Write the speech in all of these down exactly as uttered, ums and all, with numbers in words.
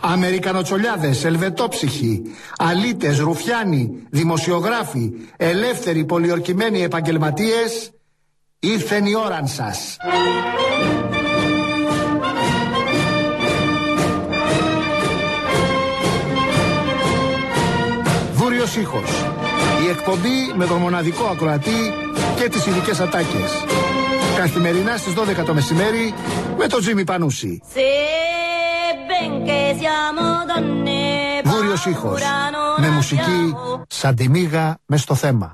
Αμερικανοτσολιάδες, ελβετόψυχοι, αλήτες, ρουφιάνοι, δημοσιογράφοι, ελεύθεροι πολιορκημένοι επαγγελματίες, ήρθεν η ώρα σας. Βούριος ήχος. Η εκπομπή με τον μοναδικό ακροατή και τις ειδικές ατάκες. Καθημερινά στις δώδεκα το μεσημέρι με τον Τζίμι Πανούση. Βούριος ήχος. Με μουσική σαν τη μύγα μες στο θέμα.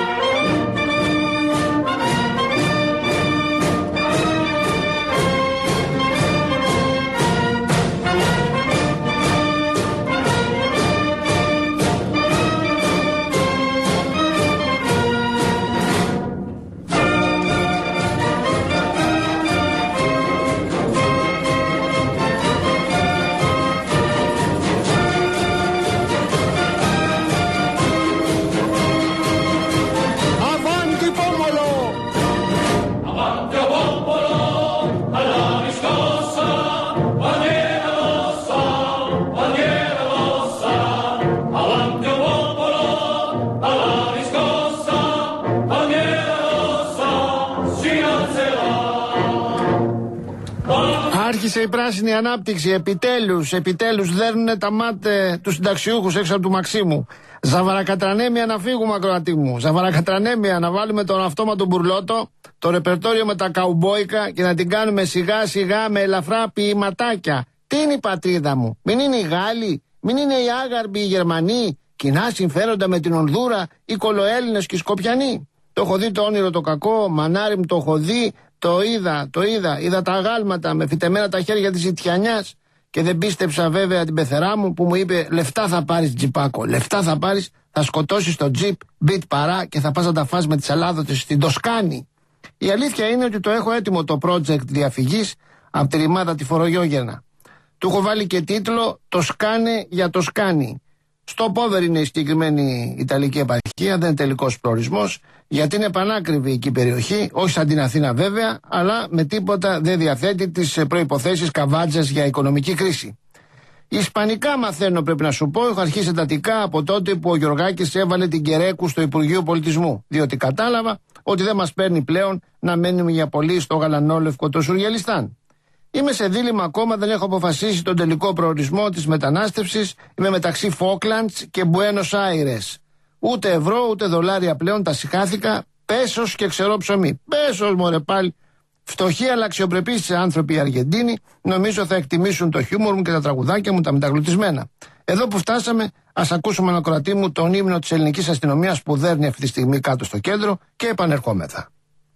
Άρχισε η πράσινη ανάπτυξη, επιτέλους, επιτέλους δέρνουνε τα μάτε τους συνταξιούχους έξω από του Μαξίμου. Ζαβαρακατρανέμια να φύγουμε, ακροατή μου. Ζαβαρακατρανέμια να βάλουμε τον αυτόματο μπουρλότο, το ρεπερτόριο με τα καουμπόικα και να την κάνουμε σιγά σιγά με ελαφρά ποιηματάκια. Τι είναι η πατρίδα μου, μην είναι οι Γάλλοι, μην είναι οι Άγαρμποι, οι Γερμανοί, κοινά συμφέροντα με την Ονδούρα, οι Κολοέλληνες και οι Σκοπιανοί. Το έχω δει το όνειρο το κακό, μανάρι μου το έχω δει. Το είδα, το είδα, είδα τα αγάλματα με φυτεμένα τα χέρια της Ιτιανιάς και δεν πίστεψα βέβαια την πεθερά μου που μου είπε λεφτά θα πάρεις τζιπάκο, λεφτά θα πάρεις, θα σκοτώσεις το τζιπ, μπιτ παρά και θα πας να τα φας με τις αλάδοτες στην Τοσκάνη. Η αλήθεια είναι ότι το έχω έτοιμο το project διαφυγής από τη ρημάδα τη Φορογιόγεννα. Του έχω βάλει και τίτλο «Το σκάνε για το σκάνι». Στο Πόβερ είναι η συγκεκριμένη Ιταλική επαρχία, δεν είναι τελικός προορισμός, γιατί είναι πανάκριβη εκεί η περιοχή, όχι σαν την Αθήνα βέβαια, αλλά με τίποτα δεν διαθέτει τις προϋποθέσεις καβάτζας για οικονομική κρίση. Ισπανικά μαθαίνω, πρέπει να σου πω, έχω αρχίσει εντατικά από τότε που ο Γιωργάκης έβαλε την Κερέκου στο Υπουργείο Πολιτισμού, διότι κατάλαβα ότι δεν μας παίρνει πλέον να μένουμε για πολύ στο γαλανόλευκο το Σουριαλιστάν. Είμαι σε δίλημμα ακόμα, δεν έχω αποφασίσει τον τελικό προορισμό της μετανάστευσης. Είμαι μεταξύ Φόκλαντς και Μπουένος Άιρες. Ούτε ευρώ ούτε δολάρια πλέον, τα συχάθηκα. Πέσος και ξερό ψωμί. Πέσος μωρέ πάλι. Φτωχοί αλλά αξιοπρεπείς άνθρωποι οι Αργεντίνοι νομίζω θα εκτιμήσουν το χιούμορ μου και τα τραγουδάκια μου τα μεταγλωτισμένα. Εδώ που φτάσαμε, ας ακούσουμε ένα ακροατή μου τον ύμνο της ελληνικής αστυνομίας που δέρνει αυτή τη στιγμή κάτω στο κέντρο και επανερχόμεθα.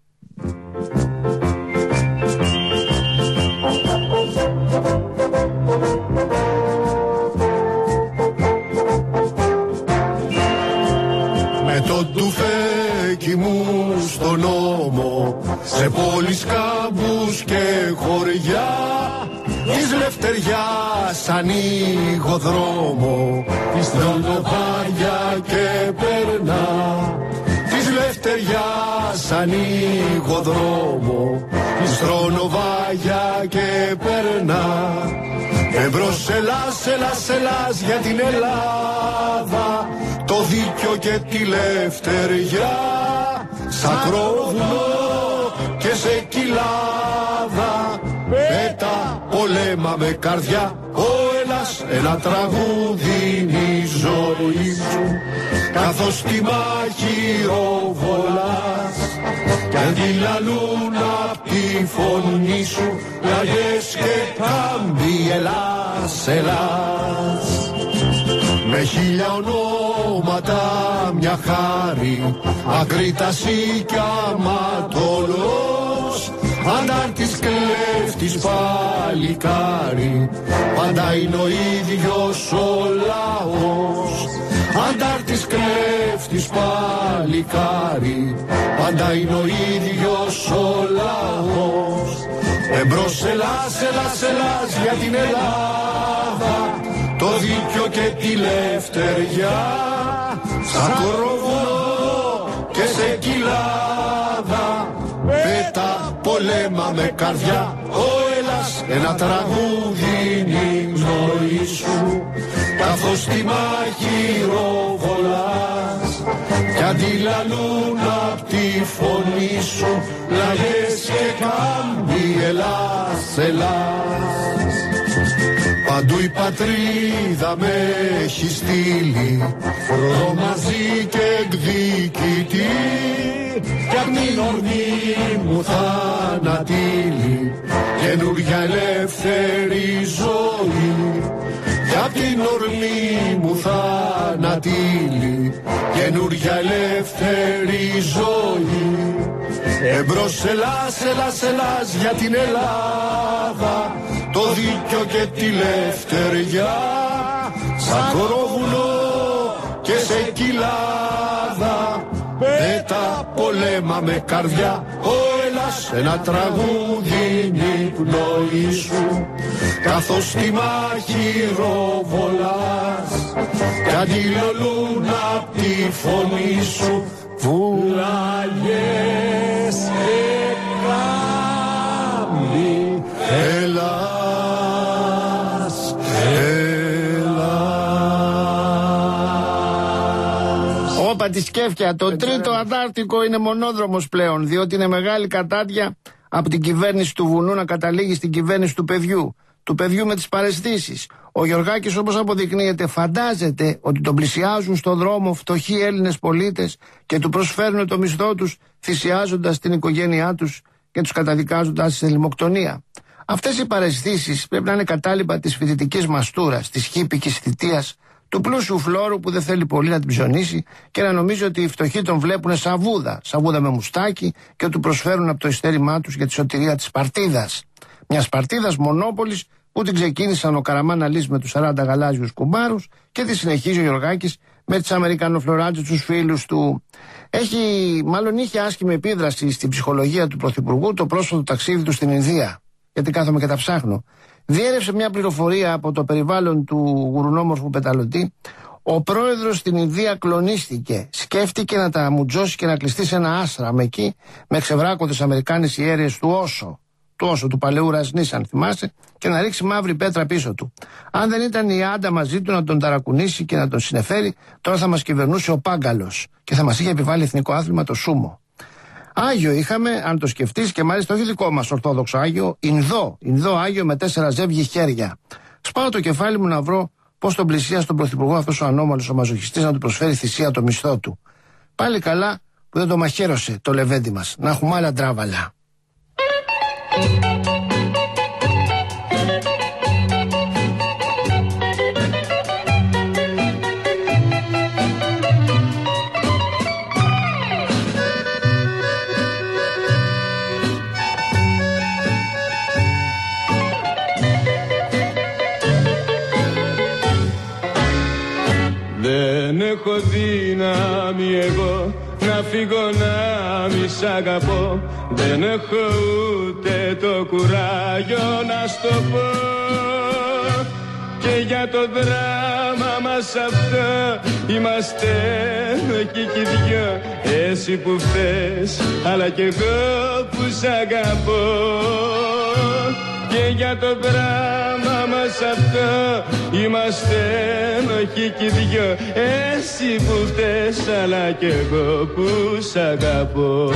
Με το τουφέκι μου στον νόμο, σε πόλεις, κάμπους και χωριά, της Λευτεριάς ανοίγω δρόμο, της Τρονοβάγια και περνά. Της Λευτεριάς ανοίγω δρόμο, της Τρονοβάγια και περνά. Εμπρός Ελλάς, Ελλάς, Ελλάς για την Ελλάδα, το δίκιο και τη λευτεριά, σακρόβουνο και σε κοιλάδα, πέτα πολέμα με καρδιά. Ω Ελλάς, ένα τραγούδι είναι η ζωή σου, καθώς τη μάχη ροβολάς, κι αντιλαλούν απ' τη φωνή σου λαγές και κάμπι. Ελλάς, Ελλάς, με χίλια ονόματα μια χάρη, Ακρίταση κι αματολός, αντάρτης, κλέφτης, παλικάρι, πάντα είναι ο ίδιος ο λαός. Αντάρτης, κλέφτης, παλικάρι, πάντα είναι ο ίδιος ο λαός. Εμπρός Ελλάς, Ελλάς, Ελλάς για την Ελλάδα, το δίκιο και τη λευτεριά, σαν κοροβό και σε κοιλάδα, πέτα πολέμα με καρδιά. Ω Ελλάς, Έλας, ένα τραγούδι είναι η πνοή σου, καθώς τη μάχη ροβολάς, κι αντιλαλούν απ' τη φωνή σου λαγές και κάμπι. Ελλάς, Ελλάς. Παντού η πατρίδα με έχει στείλει, φροντό μαζί και εκδικητή, κι απ' την ορμή μου θανατήλει καινούρια ελεύθερη ζωή. Κι απ' την ορμή μου θανατήλει καινούρια ελεύθερη ζωή. Εμπρός Ελλάς, Ελλάς, Ελλάς για την Ελλάδα, το δίκιο και τη λευτεριά, σαν κορόβουλο και σε κοιλάδα, με τα πολέμα με καρδιά. Ω Ελλάς, ένα τραγούδι είναι η πνοή σου, καθώς τη μάχη ροβολάς, κι αντιλολούν απ' τη φωνή σου βουλαγές και κάμπι. Ελλάς, Ελλάς. Όπα τη σκέφτια, το τρίτο Αντάρτικο είναι μονόδρομος πλέον, διότι είναι μεγάλη κατάντια από την κυβέρνηση του βουνού να καταλήγει στην κυβέρνηση του παιδιού. Του παιδιού με τις παραισθήσεις. Ο Γιωργάκης, όπως αποδεικνύεται, φαντάζεται ότι τον πλησιάζουν στον δρόμο φτωχοί Έλληνες πολίτες και του προσφέρουν το μισθό τους, θυσιάζοντας την οικογένειά τους και τους καταδικάζοντας σε λιμοκτονία. Αυτές οι παραισθήσεις πρέπει να είναι κατάλοιπα της φοιτητικής μαστούρας, της χύπικης θητείας, του πλούσιου φλόρου που δεν θέλει πολύ να την ψωνίσει και να νομίζει ότι οι φτωχοί τον βλέπουν σαβούδα, σαβούδα με μουστάκι, και του προσφέρουν από το ειστέρημά τους για τη σωτηρία της παρτίδας. Μιας παρτίδας μονόπολης που την ξεκίνησαν ο Καραμάν Αλής με τους σαράντα γαλάζιους κουμπάρους και τη συνεχίζει ο Γιωργάκης με τις αμερικανοφλωράτες τους φίλους του. Έχει, μάλλον είχε άσχημη επίδραση στην ψυχολογία του Πρωθυπουργού το πρόσφατο ταξίδι του στην Ινδία. Γιατί κάθομαι και τα ψάχνω. Διέρευσε μια πληροφορία από το περιβάλλον του γουρουνόμορφου πεταλωτή. Ο πρόεδρος στην Ινδία κλονίστηκε. Σκέφτηκε να τα μουτζώσει και να κλειστεί σε ένα άστραμ εκεί με ξεβράκωδες Αμερικάνες ιέρειες του Όσο. Του Όσο, του παλαιού Ρασνής, αν θυμάσαι, και να ρίξει μαύρη πέτρα πίσω του. Αν δεν ήταν η Άντα μαζί του να τον ταρακουνήσει και να τον συνεφέρει, τώρα θα μας κυβερνούσε ο Πάγκαλος και θα μας είχε επιβάλει εθνικό άθλημα το σούμο. Άγιο είχαμε, αν το σκεφτείς, και μάλιστα όχι δικό μας ορθόδοξο Άγιο, Ινδό, Ινδό Άγιο με τέσσερα ζεύγη χέρια. Σπάω το κεφάλι μου να βρω πώς τον πλησία στον Πρωθυπουργό αυτός ο ανώμαλος ο μαζοχιστής να του προσφέρει θυσία το μισθό του. Πάλι καλά που δεν το μαχαίρωσε το λεβέντι μας. Να έχουμε άλλα τράβαλα. Δεν έχω δύναμη εγώ να φύγω να μη σ' αγαπώ. Δεν έχω ούτε το κουράγιο να στο πω. Και για το δράμα μας αυτό είμαστε εκεί κι οι δυο. Εσύ που φταίς αλλά κι εγώ που σ' αγαπώ. Και για το δράμα μας αυτό είμαστε ενοχοί κι οι δυο. Εσύ που φταίς αλλά κι εγώ που σ' αγαπώ.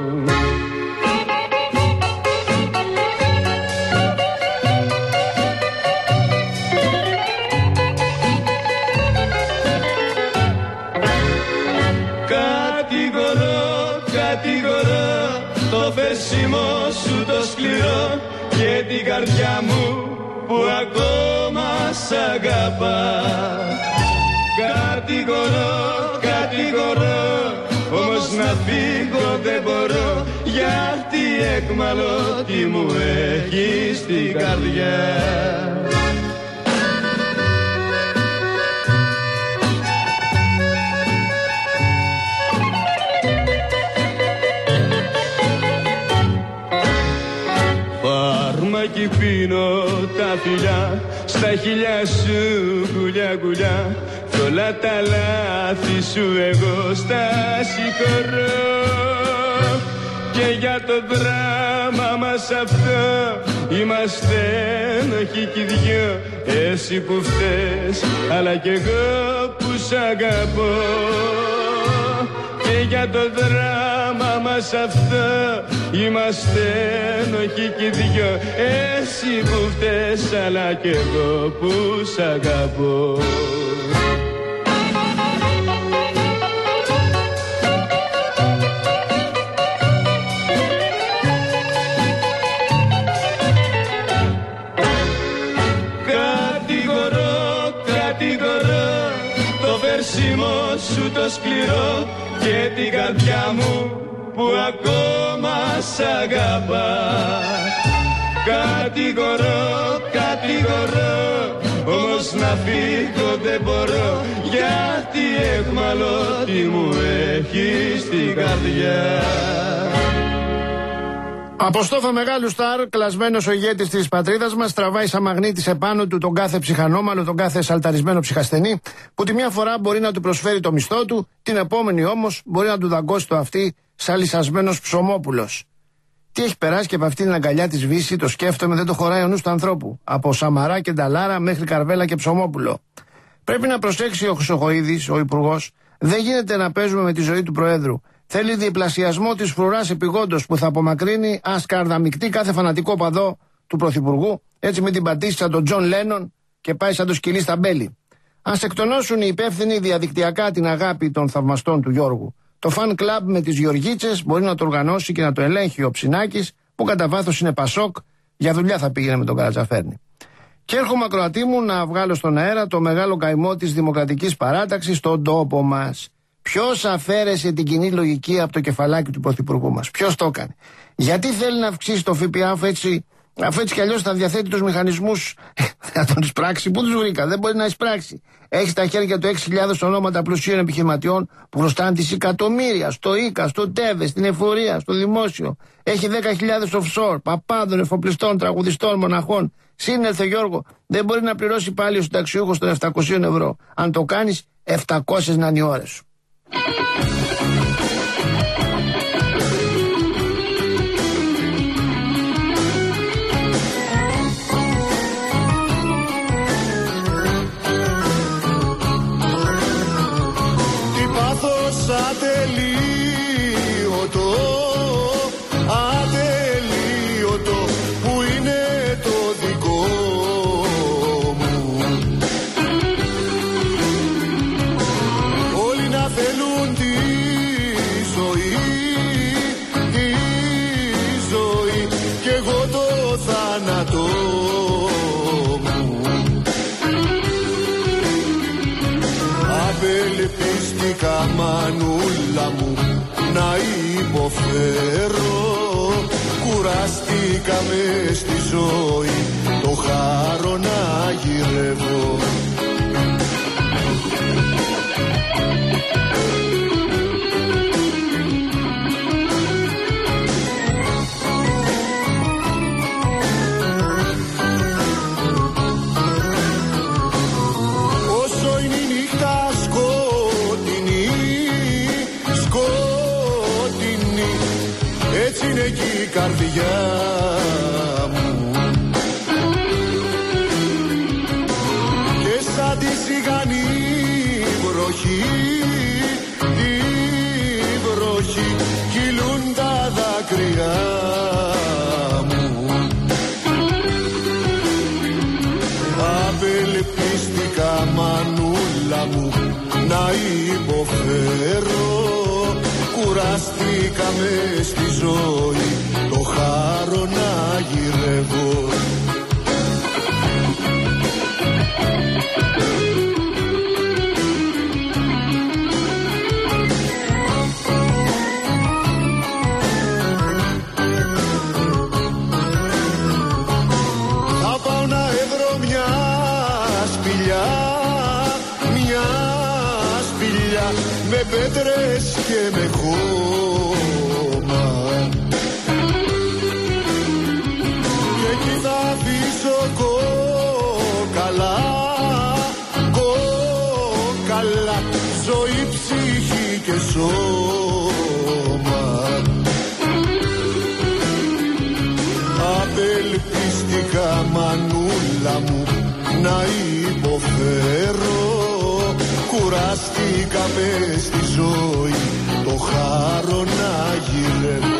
Κατηγορώ, κατηγορώ το φέρσιμο σου το σκληρό και την καρδιά μου που ακόμα σ' αγαπά. Κατηγορώ, κατηγορώ, όμως να φύγω δεν μπορώ, γιατί εκμαλώτη μου έχει στην καρδιά. Φάρμακι πίνω τα φιλιά, στα χείλια σου γουλιά γουλιά, κι όλα τα λάθη σου εγώ στα συγχωρώ. Και για το δράμα μας αυτό είμαστε ένοχοι κι δυο. Εσύ που φταίς, αλλά κι εγώ που σ' αγαπώ. Και για το δράμα μας αυτό είμαστε ένοχοι κι δυο. Εσύ που φταίς, αλλά κι εγώ που σ' αγαπώ. Σου το σκληρό και την καρδιά μου που ακόμα σ' αγαπά. Κατηγορώ, κατηγορώ, όμως να φύγω δεν μπορώ, γιατί εχμαλώτη μου έχει στην καρδιά. Από στόφα μεγάλου στάρ, κλασμένος ο ηγέτης της πατρίδας μας, τραβάει σαν μαγνήτης επάνω του τον κάθε ψυχανόμαλο, τον κάθε σαλταρισμένο ψυχασθενή, που τη μια φορά μπορεί να του προσφέρει το μισθό του, την επόμενη όμως μπορεί να του δαγκώσει το αυτί σαν λυσασμένος ψωμόπουλος. Τι έχει περάσει και από αυτή την αγκαλιά της Βύση, το σκέφτομαι, δεν το χωράει ο νους του ανθρώπου. Από Σαμαρά και Νταλάρα μέχρι Καρβέλα και Ψωμόπουλο. Πρέπει να προσέξει ο Χρυσοχοΐδης, ο υπουργός, δεν γίνεται να παίζουμε με τη ζωή του Προέδρου. Θέλει διπλασιασμό της φρουράς επιγόντως που θα απομακρύνει ασκαρδαμικτή κάθε φανατικό παδό του Πρωθυπουργού, έτσι με την πατήσει σαν τον Τζον Λένον και πάει σαν το σκυλί στα μπέλη. Ας εκτονώσουν οι υπεύθυνοι διαδικτυακά την αγάπη των θαυμαστών του Γιώργου. Το φαν κλαμπ με τις Γεωργίτσες μπορεί να το οργανώσει και να το ελέγχει ο Ψινάκης, που κατά βάθος είναι Πασόκ, για δουλειά θα πήγαινε με τον Καρατζαφέρνη. Και έρχομαι ακροατή μου να βγάλω στον αέρα το μεγάλο καημό της Δημοκρατικής Παράταξης στον τόπο μας. Ποιος αφαίρεσε την κοινή λογική από το κεφαλάκι του Πρωθυπουργού μας? Ποιος το έκανε? Γιατί θέλει να αυξήσει το ΦΠΑ έτσι, αφού έτσι κι αλλιώς θα διαθέτει τους μηχανισμούς να τον εισπράξει? Πού τους βρήκα? Δεν μπορεί να εισπράξει. Έχει στα χέρια του έξι χιλιάδες ονόματα πλουσίων επιχειρηματιών που χρωστάνε δισεκατομμύρια στο ΙΚΑ, στο ΤΕΒΕ, στην εφορία, στο δημόσιο. Έχει δέκα χιλιάδες offshore, παπάδων, εφοπλιστών, τραγουδιστών, μοναχών. Σύνελθε Γιώργο, δεν μπορεί να πληρώσει πάλι ο συνταξιούχος των επτακόσια ευρώ. Αν το κάνεις, επτακόσιες να είναι οι ώρες σου. Τι πάθος ατελείωτο, ατελείωτο, που είναι το δικό μου. Όλοι να θέλουν τη ζωή, τη ζωή, κι εγώ το θάνατο μου. Απελπίστηκα μανούλα μου να υποφέρω, κουραστήκα μες στη ζωή το χάρο να γυρεύω. Όσο είναι η νύχτα σκοτεινή, σκοτεινή, έτσι είναι και η καρδιά μου. Και σαν τη σιγανή βροχή, τη βροχή, κυλούν τα δάκρυα μου. Απελπίστηκα μανούλα μου να υποφέρω, κουραστήκα μες στη ζωή το χάρο να γυρεύω. Θα πάω να έβρω μια σπηλιά, μια σπηλιά με πέτρες και με χώμα, και εκεί θα αφήσω κόκαλα, κόκαλα, ζωή, ψυχή και σώμα. Απελπιστή κουράστηκα μες στη ζωή το χάρο να γυρεύω.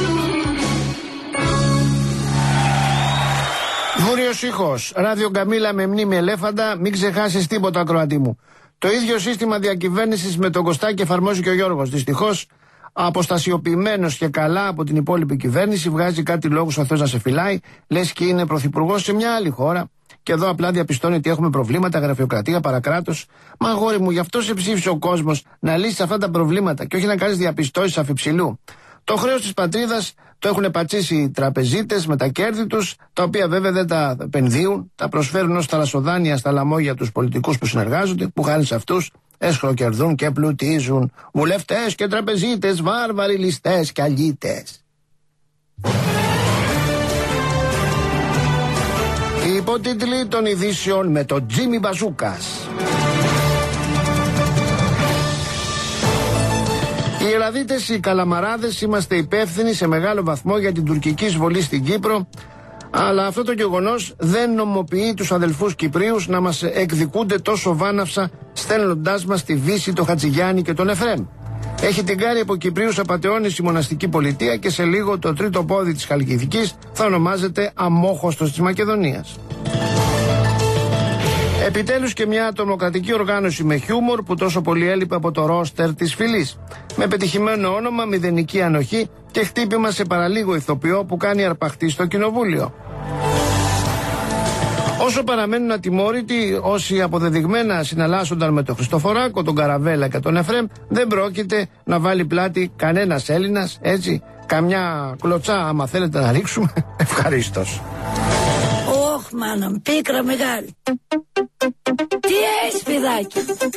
Βούριος ήχος, ράδιο Καμίλα με μνήμη ελέφαντα, μην ξεχάσεις τίποτα, ακροατή μου. Το ίδιο σύστημα διακυβέρνησης με τον Κωστάκη εφαρμόζει και ο Γιώργος. Δυστυχώς, αποστασιοποιημένος και καλά από την υπόλοιπη κυβέρνηση, βγάζει κάτι λόγους ο Θεός να σε φυλάει, λες και είναι πρωθυπουργός σε μια άλλη χώρα. Και εδώ απλά διαπιστώνει ότι έχουμε προβλήματα, γραφειοκρατία, παρακράτος. Μα αγόρι μου, γι' αυτό σε ψήφισε ο κόσμος να λύσεις αυτά τα προβλήματα και όχι να κάνεις διαπιστώσεις αφιψηλού. Το χρέος της πατρίδας το έχουν πατσίσει οι τραπεζίτες με τα κέρδη τους, τα οποία βέβαια δεν τα επενδύουν, τα προσφέρουν ως θαλασσοδάνεια στα λαμόγια τους πολιτικούς που συνεργάζονται, που χάρη σε αυτούς έσχροκερδούν και πλουτίζουν. Βουλευτές και τραπεζίτες, βάρβαροι ληστές και αλήτες. Οι υπότιτλοι των ειδήσεων με τον Τζίμι Μπαζούκας. Οι Ελλαδίτες, οι Καλαμαράδες είμαστε υπεύθυνοι σε μεγάλο βαθμό για την τουρκική εισβολή στην Κύπρο, αλλά αυτό το γεγονός δεν νομοποιεί τους αδελφούς Κυπρίους να μας εκδικούνται τόσο βάναυσα στέλνοντάς μας τη Βύση, το Χατζηγιάννη και τον Εφρέμ. Έχει την κάρη από Κυπρίους απατεώνης η μοναστική πολιτεία και σε λίγο το τρίτο πόδι της Χαλκιδικής θα ονομάζεται αμόχωστος της Μακεδονίας. Επιτέλους και μια τρομοκρατική οργάνωση με χιούμορ που τόσο πολύ έλειπε από το ρόστερ της φυλής. Με πετυχημένο όνομα, μηδενική ανοχή και χτύπημα σε παραλίγο ηθοποιό που κάνει αρπαχτή στο κοινοβούλιο. Όσο παραμένουν ατιμόρυτοι όσοι αποδεδειγμένα συναλλάσσονταν με τον Χριστοφοράκο, τον Καραβέλα και τον Εφρέμ, δεν πρόκειται να βάλει πλάτη κανένας Έλληνας, έτσι, καμιά κλωτσά άμα θέλετε να ρίξουμε, ευχαρίστως. Ωχ, μάνα μου, πίκρα μεγάλη. Τι έχεις, παιδάκι?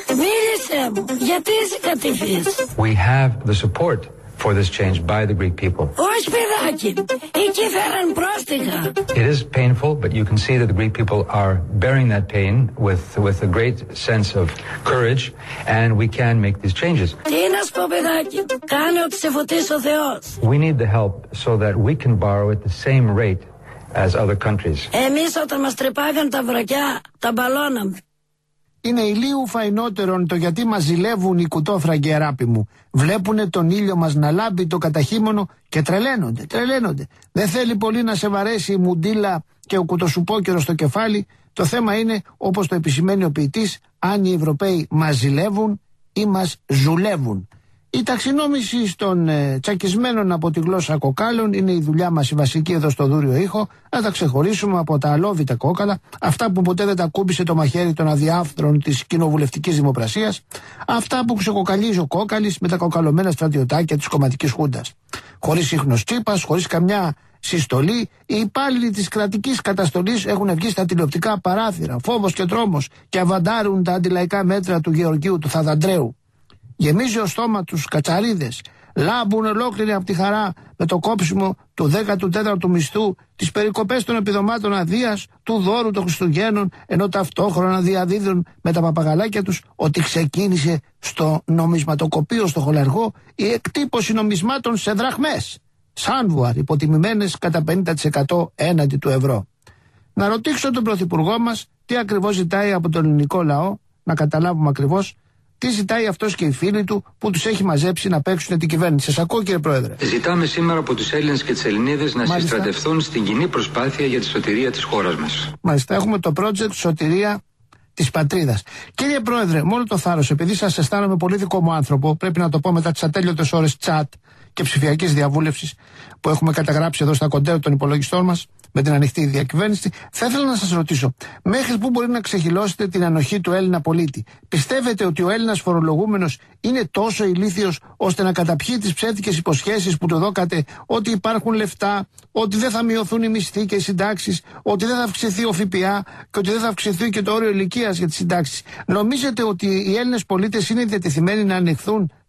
Μίλησέ μου, γιατί είσαι κατηφής? We have the support for this change by the Greek people. Όχι, παιδάκι, εκεί φέραν πρόστιχα. It is painful, but you can see that the Greek people are bearing that pain with, with a great sense of courage, and we can make these changes. Τι να σου πω, παιδάκι, κάνε ό,τι σε φωτίσει ο Θεός. We need the help so that we can borrow at the same rate as other countries. Εμείς όταν μας τρυπάγαν τα βρακιά, τα μπαλώναμε. Είναι ηλίου φαϊνότερον το γιατί μας ζηλεύουν οι κουτόφραγκοι, αράπη μου. Βλέπουνε τον ήλιο μας να λάμπει το καταχύμωνο και τρελαίνονται, τρελαίνονται. Δεν θέλει πολύ να σε βαρέσει η μουντίλα και ο κουτοσουπόκερος στο κεφάλι. Το θέμα είναι, όπως το επισημαίνει ο ποιητής, αν οι Ευρωπαίοι μας ζηλεύουν ή μας ζουλεύουν. Η ταξινόμηση των ε, τσακισμένων από τη γλώσσα κοκάλων είναι η δουλειά μας η βασική εδώ στο Δούριο Ήχο, να τα ξεχωρίσουμε από τα αλόβητα κόκαλα, αυτά που ποτέ δεν τα κούμπησε το μαχαίρι των αδιάφθρων της κοινοβουλευτικής δημοπρασίας, αυτά που ξεκοκαλίζει ο κόκαλης με τα κοκαλωμένα στρατιωτάκια της κομματικής χούντας. Χωρίς ίχνος Τσίπας, χωρίς καμιά συστολή, οι υπάλληλοι της κρατικής καταστολής έχουν βγει στα τηλεοπτικά παράθυρα, φόβος και τρόμος, και αβαντάρουν τα αντιλαϊκά μέτρα του Γεωργίου του Θαδαντρέου. Γεμίζει ο στόμα τους κατσαρίδες, λάμπουν ολόκληροι από τη χαρά με το κόψιμο του δέκατου τέταρτου μισθού, τις περικοπές των επιδομάτων αδείας, του δώρου των Χριστουγέννων, ενώ ταυτόχρονα διαδίδουν με τα παπαγαλάκια τους ότι ξεκίνησε στο νομισματοκοπείο στο Χολαργό η εκτύπωση νομισμάτων σε δραχμές, σάνβουαρ υποτιμημένες κατά πενήντα τοις εκατό έναντι του ευρώ. Να ρωτήσω τον Πρωθυπουργό μας τι ακριβώς ζητάει από τον ελληνικό λαό, να καταλάβουμε ακριβώς τι ζητάει αυτός και οι φίλοι του που τους έχει μαζέψει να παίξουν την κυβέρνηση. Σας ακούω, κύριε Πρόεδρε. Ζητάμε σήμερα από τους Έλληνες και τις Ελληνίδες να Μάλιστα. συστρατευτούν στην κοινή προσπάθεια για τη σωτηρία της χώρας μας. Μάλιστα, έχουμε το project Σωτηρία της Πατρίδας. Κύριε Πρόεδρε, με όλο το θάρρος, επειδή σας αισθάνομαι πολύ δικό μου άνθρωπο, πρέπει να το πω μετά τις ατέλειωτες ώρες τσάτ και ψηφιακής διαβούλευσης που έχουμε καταγράψει εδώ στα κοντέρ των υπολογιστών μας με την ανοιχτή διακυβέρνηση, θα ήθελα να σας ρωτήσω, μέχρι πού μπορεί να ξεχυλώσετε την ανοχή του Έλληνα πολίτη? Πιστεύετε ότι ο Έλληνας φορολογούμενος είναι τόσο ηλίθιος ώστε να καταπιεί τις ψεύτικες υποσχέσεις που του δώκατε, ότι υπάρχουν λεφτά, ότι δεν θα μειωθούν οι μισθοί και οι συντάξεις, ότι δεν θα αυξηθεί ο ΦΠΑ και ότι δεν θα αυξηθεί και το όριο ηλικίας για τις συντάξεις? Νομίζετε ότι οι Έλληνες πολίτες είναι διατεθειμένοι να ανεχθούν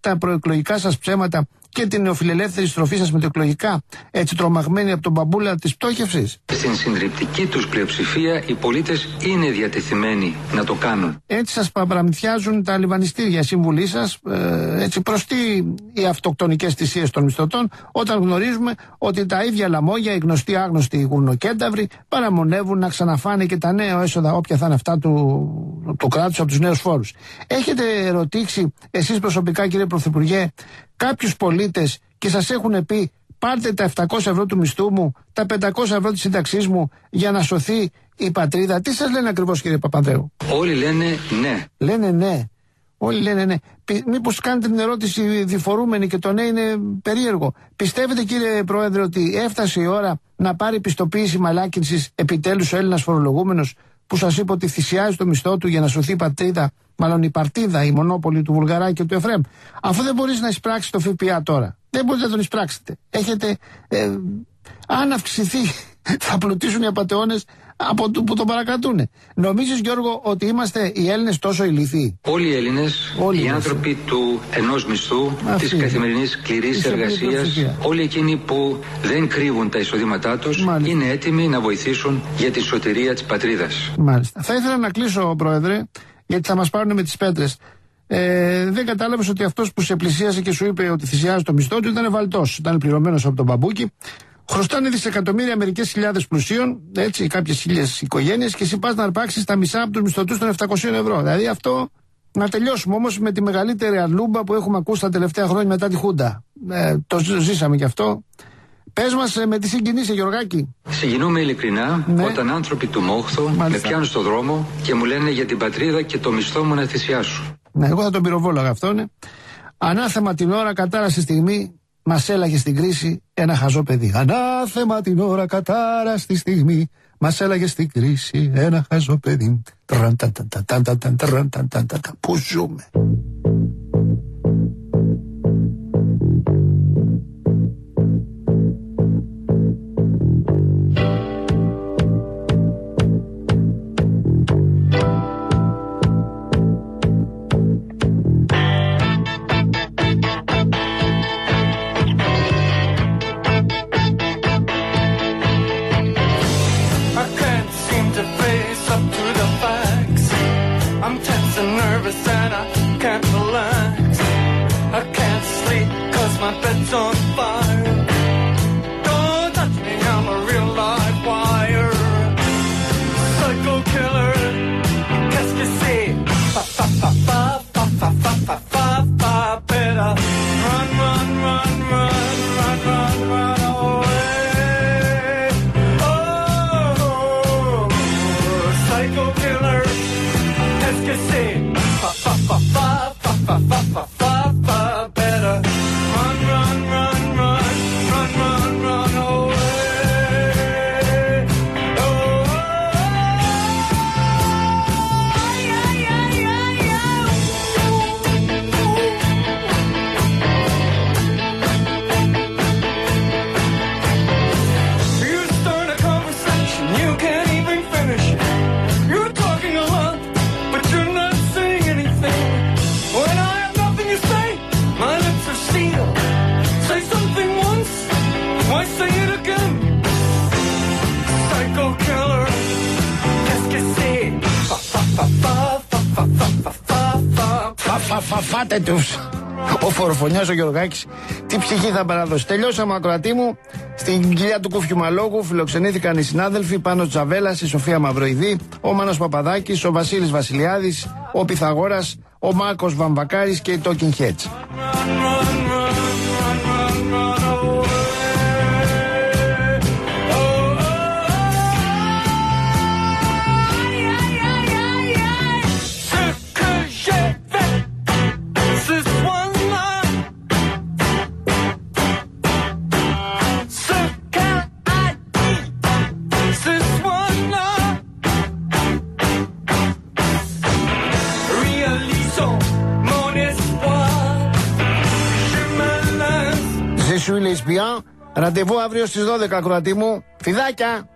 τα προεκλογικά σας ψέματα και την νεοφιλελεύθερη στροφή σας μετεκλογικά, έτσι τρομαγμένοι από τον μπαμπούλα της πτώχευσης? Στην συντριπτική τους πλειοψηφία οι πολίτες είναι διατεθειμένοι να το κάνουν. Έτσι σας παραμυθιάζουν τα λιβανιστήρια. Συμβουλή σας, ε, έτσι προς τι οι αυτοκτονικές θυσίες των μισθωτών, όταν γνωρίζουμε ότι τα ίδια λαμόγια, οι γνωστοί άγνωστοι γουρνοκένταυροι, παραμονεύουν να ξαναφάνε και τα νέα έσοδα, όποια θα είναι αυτά του, του κράτους, από τους νέους φόρους. Έχετε ρωτήσει εσείς προσωπικά, κύριε Πρωθυπουργέ, κάποιους πολίτες και σας έχουν πει πάρτε τα επτακόσια ευρώ του μισθού μου, τα πεντακόσια ευρώ της σύνταξής μου για να σωθεί η πατρίδα? Τι σας λένε ακριβώς, κύριε Παπανδρέου? Όλοι λένε ναι. Λένε ναι. Όλοι λένε ναι. Μήπως κάνετε την ερώτηση διφορούμενη και το ναι είναι περίεργο? Πιστεύετε, κύριε Πρόεδρε, ότι έφτασε η ώρα να πάρει πιστοποίηση μαλάκινσης επιτέλους ο Έλληνας φορολογούμενος, που σας είπε ότι θυσιάζει το μισθό του για να σωθεί η πατρίδα, μάλλον η παρτίδα, η μονόπολη του Βουλγαράκη και του Εφραίμ? Αφού δεν μπορείς να εισπράξεις το ΦΠΑ τώρα, δεν μπορείτε να τον εισπράξετε. Έχετε, ε, αν αυξηθεί, θα πλουτίσουν οι απατεώνες από του που τον παρακρατούν. Νομίζεις, Γιώργο, ότι είμαστε οι Έλληνες τόσο ηλίθιοι? Όλοι οι Έλληνες, όλοι οι άνθρωποι του ενός μισθού, αυτή, της καθημερινής σκληρής εργασίας, όλοι εκείνοι που δεν κρύβουν τα εισοδήματά τους, μάλιστα, είναι έτοιμοι να βοηθήσουν για τη σωτηρία της πατρίδας. Μάλιστα. Θα ήθελα να κλείσω, Πρόεδρε, γιατί θα μας πάρουν με τις πέτρες. Ε, δεν κατάλαβες ότι αυτός που σε πλησίασε και σου είπε ότι θυσιάζει το μισθό του ήταν βαλτός, ήταν πληρωμένος από τον μπαμπούκι? Χρωστάνε δισεκατομμύρια μερικές χιλιάδες πλουσίων, έτσι, κάποιες χίλιες οικογένειες, και εσύ πας να αρπάξεις τα μισά από τους μισθωτούς των επτακόσια ευρώ. Δηλαδή αυτό, να τελειώσουμε όμως με τη μεγαλύτερη αρλούμπα που έχουμε ακούσει τα τελευταία χρόνια μετά τη Χούντα. Ε, το ζήσαμε κι αυτό. Πες μας, ε, με τι συγκινείσαι, Γεωργάκη? Συγκινούμε ειλικρινά, ναι, όταν άνθρωποι του Μόχθου, μάλιστα, με πιάνουν στο δρόμο και μου λένε για την πατρίδα και το μισθό μου να θυσιάσω. Ναι, εγώ θα τον πυροβόλαγα αυτό, ναι. Ανάθεμα την ώρα, κατάρα στη στιγμή, μας έλαγε στην κρίση ένα χαζό παιδί. Ανάθεμα την ώρα, κατάρα στη στιγμή, μας έλαγε στην κρίση ένα χαζό παιδί. Πού ζούμε? Φάτε τους. Ο φοροφωνιάς ο Γεωργάκης, τι ψυχή θα παραδώσει. Τελειώσαμε, ακροατή μου. Στην κοιλιά του Κούφιου Μαλόγου φιλοξενήθηκαν οι συνάδελφοι Πάνος Τζαβέλας, η Σοφία Μαυροειδή, ο Μάνος Παπαδάκης, ο Βασίλης Βασιλιάδης, ο Πυθαγόρας, ο Μάκος Βαμβακάρης και οι Talking Heads. Ραντεβού αύριο στις δώδεκα, ακροατή μου. Φιδάκια!